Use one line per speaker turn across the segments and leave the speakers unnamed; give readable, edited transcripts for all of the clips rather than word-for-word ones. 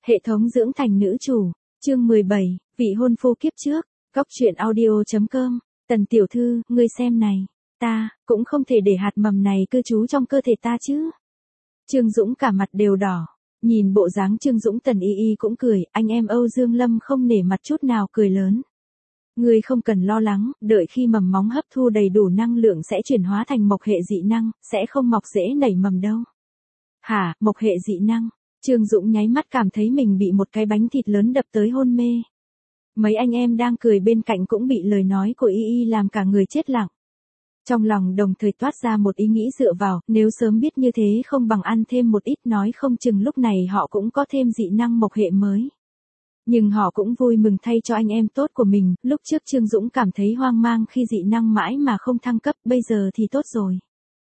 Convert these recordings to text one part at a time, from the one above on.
Hệ thống dưỡng thành nữ chủ, chương 17, vị hôn phu kiếp trước, góc truyện audio.com, Tần tiểu thư, ngươi xem này, ta, cũng không thể để hạt mầm này cư trú trong cơ thể ta chứ. Trương Dũng cả mặt đều đỏ, nhìn bộ dáng Trương Dũng Tần y y cũng cười, anh em Âu Dương Lâm không nể mặt chút nào cười lớn. Ngươi không cần lo lắng, đợi khi mầm móng hấp thu đầy đủ năng lượng sẽ chuyển hóa thành mộc hệ dị năng, sẽ không mọc rễ nảy mầm đâu. Hả, mộc hệ dị năng? Trương Dũng nháy mắt cảm thấy mình bị một cái bánh thịt lớn đập tới hôn mê. Mấy anh em đang cười bên cạnh cũng bị lời nói của y y làm cả người chết lặng. Trong lòng đồng thời toát ra một ý nghĩ dựa vào, nếu sớm biết như thế không bằng ăn thêm một ít, nói không chừng lúc này họ cũng có thêm dị năng mộc hệ mới. Nhưng họ cũng vui mừng thay cho anh em tốt của mình, lúc trước Trương Dũng cảm thấy hoang mang khi dị năng mãi mà không thăng cấp, bây giờ thì tốt rồi.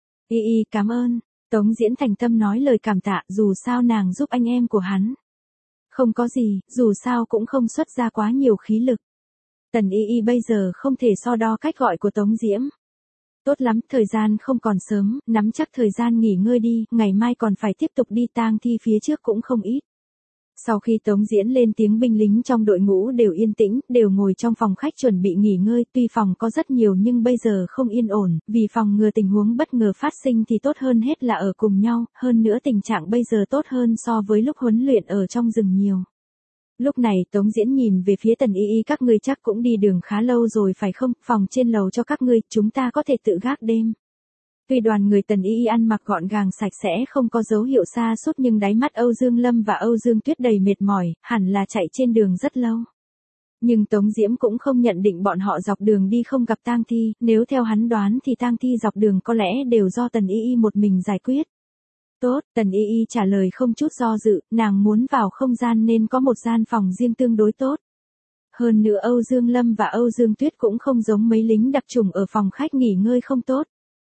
Y y cảm ơn. Tống Diễn thành tâm nói lời cảm tạ, dù sao nàng giúp anh em của hắn. Không có gì, dù sao cũng không xuất ra quá nhiều khí lực. Tần y y bây giờ không thể so đo cách gọi của Tống Diễm. Tốt lắm, thời gian không còn sớm, nắm chắc thời gian nghỉ ngơi đi, ngày mai còn phải tiếp tục đi tang thi phía trước cũng không ít. Sau khi Tống Diễn lên tiếng, binh lính trong đội ngũ đều yên tĩnh, đều ngồi trong phòng khách chuẩn bị nghỉ ngơi, tuy phòng có rất nhiều nhưng bây giờ không yên ổn, vì phòng ngừa tình huống bất ngờ phát sinh thì tốt hơn hết là ở cùng nhau, hơn nữa tình trạng bây giờ tốt hơn so với lúc huấn luyện ở trong rừng nhiều. Lúc này Tống Diễn nhìn về phía Tần y y, các ngươi chắc cũng đi đường khá lâu rồi phải không, phòng trên lầu cho các ngươi, chúng ta có thể tự gác đêm. Tuy đoàn người Tần y y ăn mặc gọn gàng sạch sẽ không có dấu hiệu sa sút nhưng đáy mắt Âu Dương Lâm và Âu Dương Tuyết đầy mệt mỏi, hẳn là chạy trên đường rất lâu. Nhưng Tống Diễm cũng không nhận định bọn họ dọc đường đi không gặp tang thi, nếu theo hắn đoán thì tang thi dọc đường có lẽ đều do Tần y y một mình giải quyết. Tốt, Tần y y trả lời không chút do dự, nàng muốn vào không gian nên có một gian phòng riêng tương đối tốt. Hơn nữa Âu Dương Lâm và Âu Dương Tuyết cũng không giống mấy lính đặc chủng ở phòng khách nghỉ ngơi không tốt.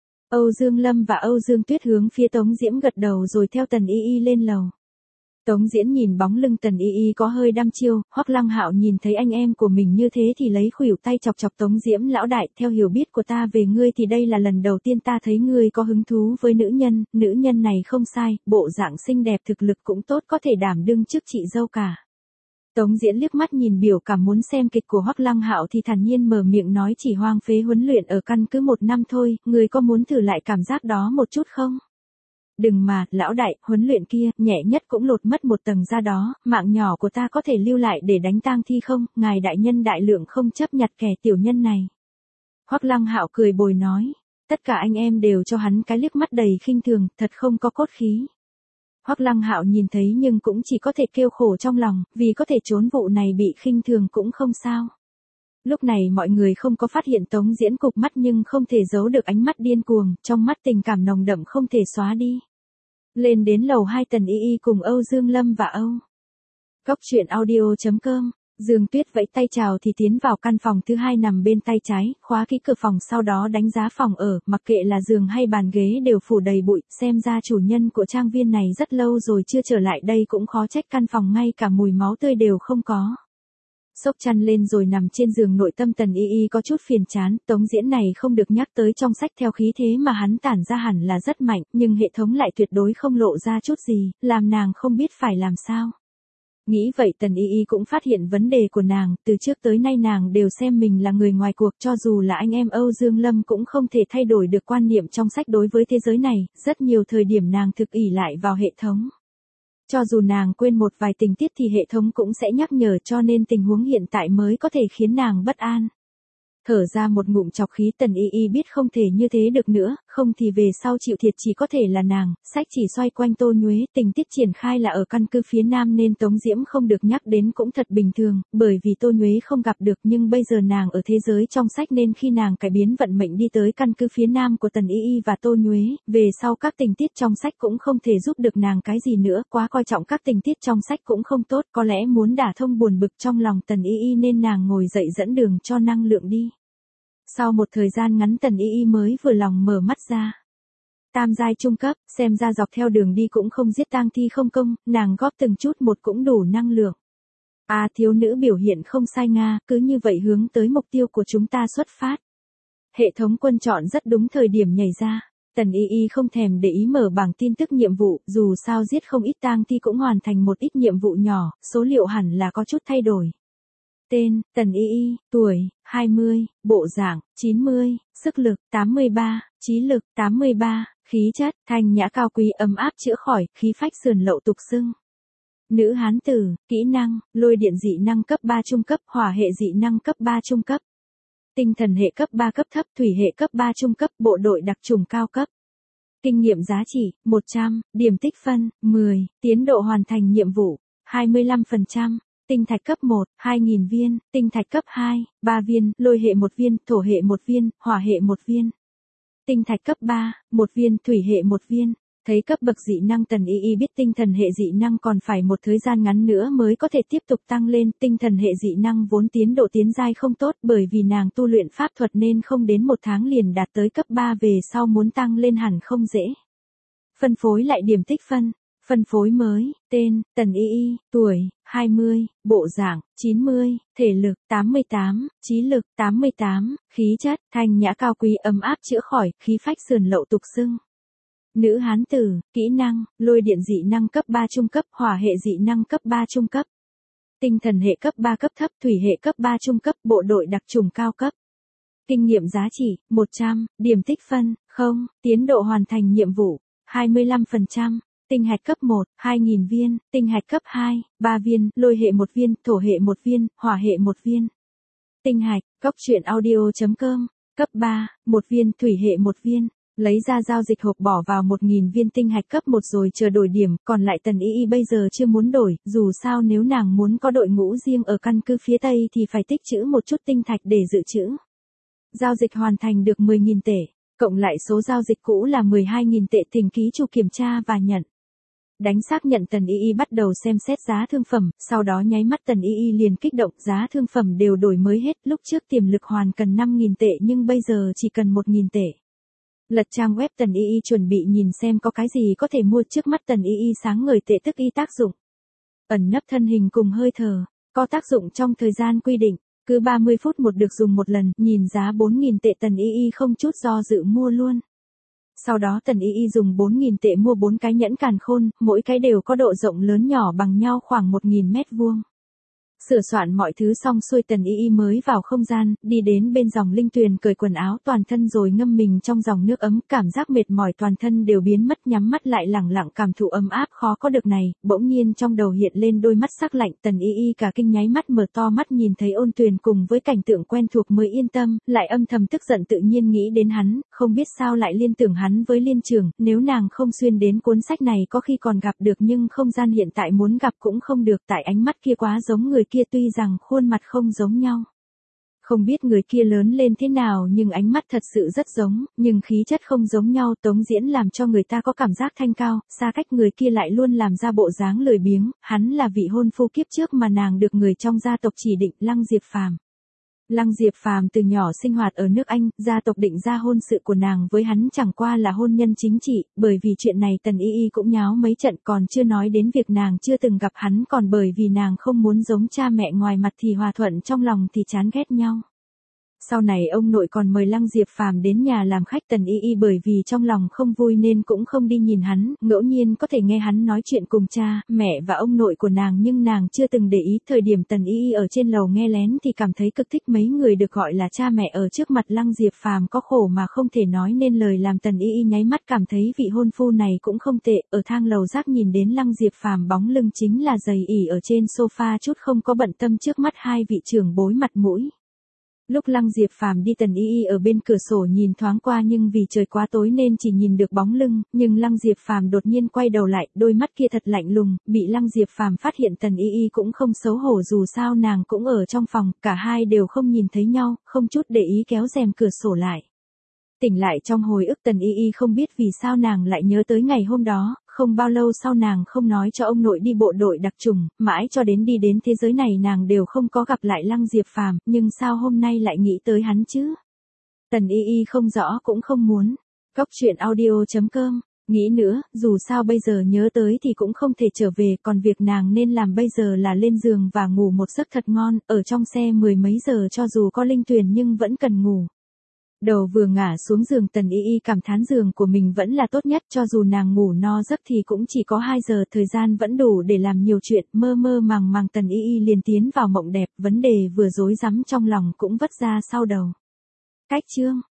Âu Dương Lâm và Âu Dương Tuyết hướng phía Tống Diễm gật đầu rồi theo Tần y y lên lầu. Tống Diễn nhìn bóng lưng Tần y y có hơi đăm chiêu, Hoắc Lăng Hạo nhìn thấy anh em của mình như thế thì lấy khuỷu tay chọc chọc Tống Diễm, lão đại, theo hiểu biết của ta về ngươi thì đây là lần đầu tiên ta thấy ngươi có hứng thú với nữ nhân này không sai, bộ dạng xinh đẹp, thực lực cũng tốt, có thể đảm đương chức chị dâu cả. Tống Diễn liếc mắt nhìn biểu cảm muốn xem kịch của Hoắc Lăng Hạo thì thản nhiên mở miệng nói, chỉ hoang phế huấn luyện ở căn cứ 1 năm thôi, ngươi có muốn thử lại cảm giác đó một chút không? Đừng mà, lão đại, huấn luyện kia, nhẹ nhất cũng lột mất một tầng da đó, mạng nhỏ của ta có thể lưu lại để đánh tang thi không, ngài đại nhân đại lượng không chấp nhặt kẻ tiểu nhân này. Hoắc Lăng Hạo cười bồi nói, tất cả anh em đều cho hắn cái liếc mắt đầy khinh thường, thật không có cốt khí. Hoắc Lăng Hạo nhìn thấy nhưng cũng chỉ có thể kêu khổ trong lòng, vì có thể trốn vụ này bị khinh thường cũng không sao. Lúc này mọi người không có phát hiện Tống Diễn cụp mắt nhưng không thể giấu được ánh mắt điên cuồng, trong mắt tình cảm nồng đậm không thể xóa đi. Lên đến lầu 2 Tần y y cùng Âu Dương Lâm và Âu. Góc truyện audio.com, Dương Tuyết vẫy tay chào thì tiến vào căn phòng thứ 2 nằm bên tay trái, khóa kỹ cửa phòng sau đó đánh giá phòng ở, mặc kệ là giường hay bàn ghế đều phủ đầy bụi, xem ra chủ nhân của trang viên này rất lâu rồi chưa trở lại đây, cũng khó trách căn phòng ngay cả mùi máu tươi đều không có. Xốc chăn lên rồi nằm trên giường, nội tâm Tần y y có chút phiền chán, Tống Diễn này không được nhắc tới trong sách, theo khí thế mà hắn tản ra hẳn là rất mạnh, nhưng hệ thống lại tuyệt đối không lộ ra chút gì, làm nàng không biết phải làm sao. Nghĩ vậy Tần y y cũng phát hiện vấn đề của nàng, từ trước tới nay nàng đều xem mình là người ngoài cuộc, cho dù là anh em Âu Dương Lâm cũng không thể thay đổi được quan niệm trong sách đối với thế giới này, rất nhiều thời điểm nàng thực ỷ lại vào hệ thống. Cho dù nàng quên một vài tình tiết thì hệ thống cũng sẽ nhắc nhở, cho nên tình huống hiện tại mới có thể khiến nàng bất an. Thở ra một ngụm trọc khí, Tần y y biết không thể như thế được nữa, không thì về sau chịu thiệt chỉ có thể là nàng. Sách chỉ xoay quanh Tô Nhuế, tình tiết triển khai là ở căn cứ phía Nam nên Tống Diễm không được nhắc đến cũng thật bình thường, bởi vì Tô Nhuế không gặp được, nhưng bây giờ nàng ở thế giới trong sách nên khi nàng cải biến vận mệnh đi tới căn cứ phía Nam của Tần y y và Tô Nhuế, về sau các tình tiết trong sách cũng không thể giúp được nàng cái gì nữa, quá coi trọng các tình tiết trong sách cũng không tốt, có lẽ muốn đả thông buồn bực trong lòng Tần y y nên nàng ngồi dậy dẫn đường cho năng lượng đi. Sau một thời gian ngắn Tần y y mới vừa lòng mở mắt ra. Tam giai trung cấp, xem ra dọc theo đường đi cũng không giết tang thi không công, nàng góp từng chút một cũng đủ năng lượng. À, thiếu nữ biểu hiện không sai nga, cứ như vậy hướng tới mục tiêu của chúng ta xuất phát. Hệ thống quân chọn rất đúng thời điểm nhảy ra. Tần Y Y không thèm để ý mở bảng tin tức nhiệm vụ, dù sao giết không ít tang thi cũng hoàn thành một ít nhiệm vụ nhỏ, số liệu hẳn là có chút thay đổi. Tên, Tần Y Y, tuổi, 20, bộ dạng, 90, sức lực, 83, trí lực, 83, khí chất, thanh nhã cao quý ấm áp chữa khỏi, khí phách sườn lậu tục xưng. Nữ hán tử, kỹ năng, lôi điện dị năng cấp 3 trung cấp, hỏa hệ dị năng cấp 3 trung cấp. Tinh thần hệ cấp 3 cấp thấp, thủy hệ cấp 3 trung cấp, bộ đội đặc trùng cao cấp. Kinh nghiệm giá trị, 100, điểm tích phân, 10, tiến độ hoàn thành nhiệm vụ, 25%. Tinh thạch cấp 1, 2.000 viên, tinh thạch cấp 2, 3 viên, lôi hệ 1 viên, thổ hệ 1 viên, hỏa hệ 1 viên. Tinh thạch cấp 3, 1 viên, thủy hệ 1 viên. Thấy cấp bậc dị năng Tần Y Y biết tinh thần hệ dị năng còn phải một thời gian ngắn nữa mới có thể tiếp tục tăng lên. Tinh thần hệ dị năng vốn tiến độ tiến giai không tốt bởi vì nàng tu luyện pháp thuật nên không đến 1 tháng liền đạt tới cấp 3 về sau muốn tăng lên hẳn không dễ. Phân phối lại điểm tích phân. Phân phối mới, tên, Tần Y Y, tuổi, 20, bộ dạng, 90, thể lực, 88, trí lực, 88, khí chất, thanh nhã cao quý ấm áp chữa khỏi, khí phách sườn lậu tục xưng. Nữ hán tử, kỹ năng, lôi điện dị năng cấp 3 trung cấp, hỏa hệ dị năng cấp 3 trung cấp. Tinh thần hệ cấp 3 cấp thấp, thủy hệ cấp 3 trung cấp, bộ đội đặc trùng cao cấp. Kinh nghiệm giá trị, 100, điểm tích phân, 0, tiến độ hoàn thành nhiệm vụ, 25%. Tinh hạch cấp 1, 2.000 viên, tinh hạch cấp 2, 3 viên, lôi hệ 1 viên, thổ hệ 1 viên, hỏa hệ 1 viên. Tinh hạch, góc truyện audio.com, cấp 3, 1 viên, thủy hệ 1 viên. Lấy ra giao dịch hộp bỏ vào 1.000 viên tinh hạch cấp 1 rồi chờ đổi điểm, còn lại Tần Y Y bây giờ chưa muốn đổi, dù sao nếu nàng muốn có đội ngũ riêng ở căn cứ phía Tây thì phải tích trữ một chút tinh thạch để dự trữ. Giao dịch hoàn thành được 10.000 tệ, cộng lại số giao dịch cũ là 12.000 tệ, thỉnh ký chủ kiểm tra và nhận. Đánh xác nhận Tần Y Y bắt đầu xem xét giá thương phẩm, sau đó nháy mắt Tần Y Y liền kích động, giá thương phẩm đều đổi mới hết, lúc trước tiềm lực hoàn cần 5.000 tệ nhưng bây giờ chỉ cần 1.000 tệ. Lật trang web Tần Y Y chuẩn bị nhìn xem có cái gì có thể mua, trước mắt Tần Y Y sáng ngời tệ tức y tác dụng. Ẩn nấp thân hình cùng hơi thở, có tác dụng trong thời gian quy định, cứ 30 phút một được dùng một lần, nhìn giá 4.000 tệ Tần Y Y không chút do dự mua luôn. Sau đó Tần Y Y dùng 4.000 tệ mua 4 cái nhẫn càn khôn, mỗi cái đều có độ rộng lớn nhỏ bằng nhau khoảng 1.000 mét vuông. Sửa soạn mọi thứ xong xuôi Tần Y Y mới vào không gian, đi đến bên dòng linh tuyền cởi quần áo toàn thân rồi ngâm mình trong dòng nước ấm, cảm giác mệt mỏi toàn thân đều biến mất, nhắm mắt lại lẳng lặng cảm thụ ấm áp khó có được này, bỗng nhiên trong đầu hiện lên đôi mắt sắc lạnh, Tần Y Y cả kinh nháy mắt mở to mắt nhìn thấy ôn tuyền cùng với cảnh tượng quen thuộc mới yên tâm, lại âm thầm tức giận tự nhiên nghĩ đến hắn, không biết sao lại liên tưởng hắn với Liên Trường, nếu nàng không xuyên đến cuốn sách này có khi còn gặp được nhưng không gian hiện tại muốn gặp cũng không được tại ánh mắt kia quá giống người kia tuy rằng khuôn mặt không giống nhau. Không biết người kia lớn lên thế nào nhưng ánh mắt thật sự rất giống, nhưng khí chất không giống nhau. Tống Diễn làm cho người ta có cảm giác thanh cao, xa cách người kia lại luôn làm ra bộ dáng lười biếng, hắn là vị hôn phu kiếp trước mà nàng được người trong gia tộc chỉ định, Lăng Diệp Phàm. Lăng Diệp Phàm từ nhỏ sinh hoạt ở nước Anh, gia tộc định ra hôn sự của nàng với hắn chẳng qua là hôn nhân chính trị, bởi vì chuyện này Tần Y Y cũng nháo mấy trận, còn chưa nói đến việc nàng chưa từng gặp hắn, còn bởi vì nàng không muốn giống cha mẹ ngoài mặt thì hòa thuận trong lòng thì chán ghét nhau. Sau này ông nội còn mời Lăng Diệp Phàm đến nhà làm khách, Tần Y Y bởi vì trong lòng không vui nên cũng không đi nhìn hắn, ngẫu nhiên có thể nghe hắn nói chuyện cùng cha, mẹ và ông nội của nàng nhưng nàng chưa từng để ý. Thời điểm Tần Y Y ở trên lầu nghe lén thì cảm thấy cực thích mấy người được gọi là cha mẹ ở trước mặt Lăng Diệp Phàm có khổ mà không thể nói nên lời, làm Tần Y Y nháy mắt cảm thấy vị hôn phu này cũng không tệ. Ở thang lầu rác nhìn đến Lăng Diệp Phàm bóng lưng chính là dày ỉ ở trên sofa, chút không có bận tâm trước mắt hai vị trưởng bối mặt mũi. Lúc Lăng Diệp Phàm đi Tần Y Y ở bên cửa sổ nhìn thoáng qua nhưng vì trời quá tối nên chỉ nhìn được bóng lưng, nhưng Lăng Diệp Phàm đột nhiên quay đầu lại, đôi mắt kia thật lạnh lùng, bị Lăng Diệp Phàm phát hiện Tần Y Y cũng không xấu hổ, dù sao nàng cũng ở trong phòng, cả hai đều không nhìn thấy nhau, không chút để ý kéo rèm cửa sổ lại. Tỉnh lại trong hồi ức Tần Y Y không biết vì sao nàng lại nhớ tới ngày hôm đó, không bao lâu sau nàng không nói cho ông nội đi bộ đội đặc trùng, mãi cho đến đi đến thế giới này nàng đều không có gặp lại Lăng Diệp Phàm, nhưng sao hôm nay lại nghĩ tới hắn chứ? Tần Y Y không rõ cũng không muốn. Góc truyện audio.com, nghĩ nữa, dù sao bây giờ nhớ tới thì cũng không thể trở về, còn việc nàng nên làm bây giờ là lên giường và ngủ một giấc thật ngon, ở trong xe mười mấy giờ cho dù có linh tuyền nhưng vẫn cần ngủ. Đầu vừa ngả xuống giường Tần Y Y cảm thán giường của mình vẫn là tốt nhất, cho dù nàng ngủ no giấc thì cũng chỉ có 2 giờ, thời gian vẫn đủ để làm nhiều chuyện, mơ mơ màng màng Tần Y Y liền tiến vào mộng đẹp, vấn đề vừa rối rắm trong lòng cũng vất ra sau đầu. Cách chương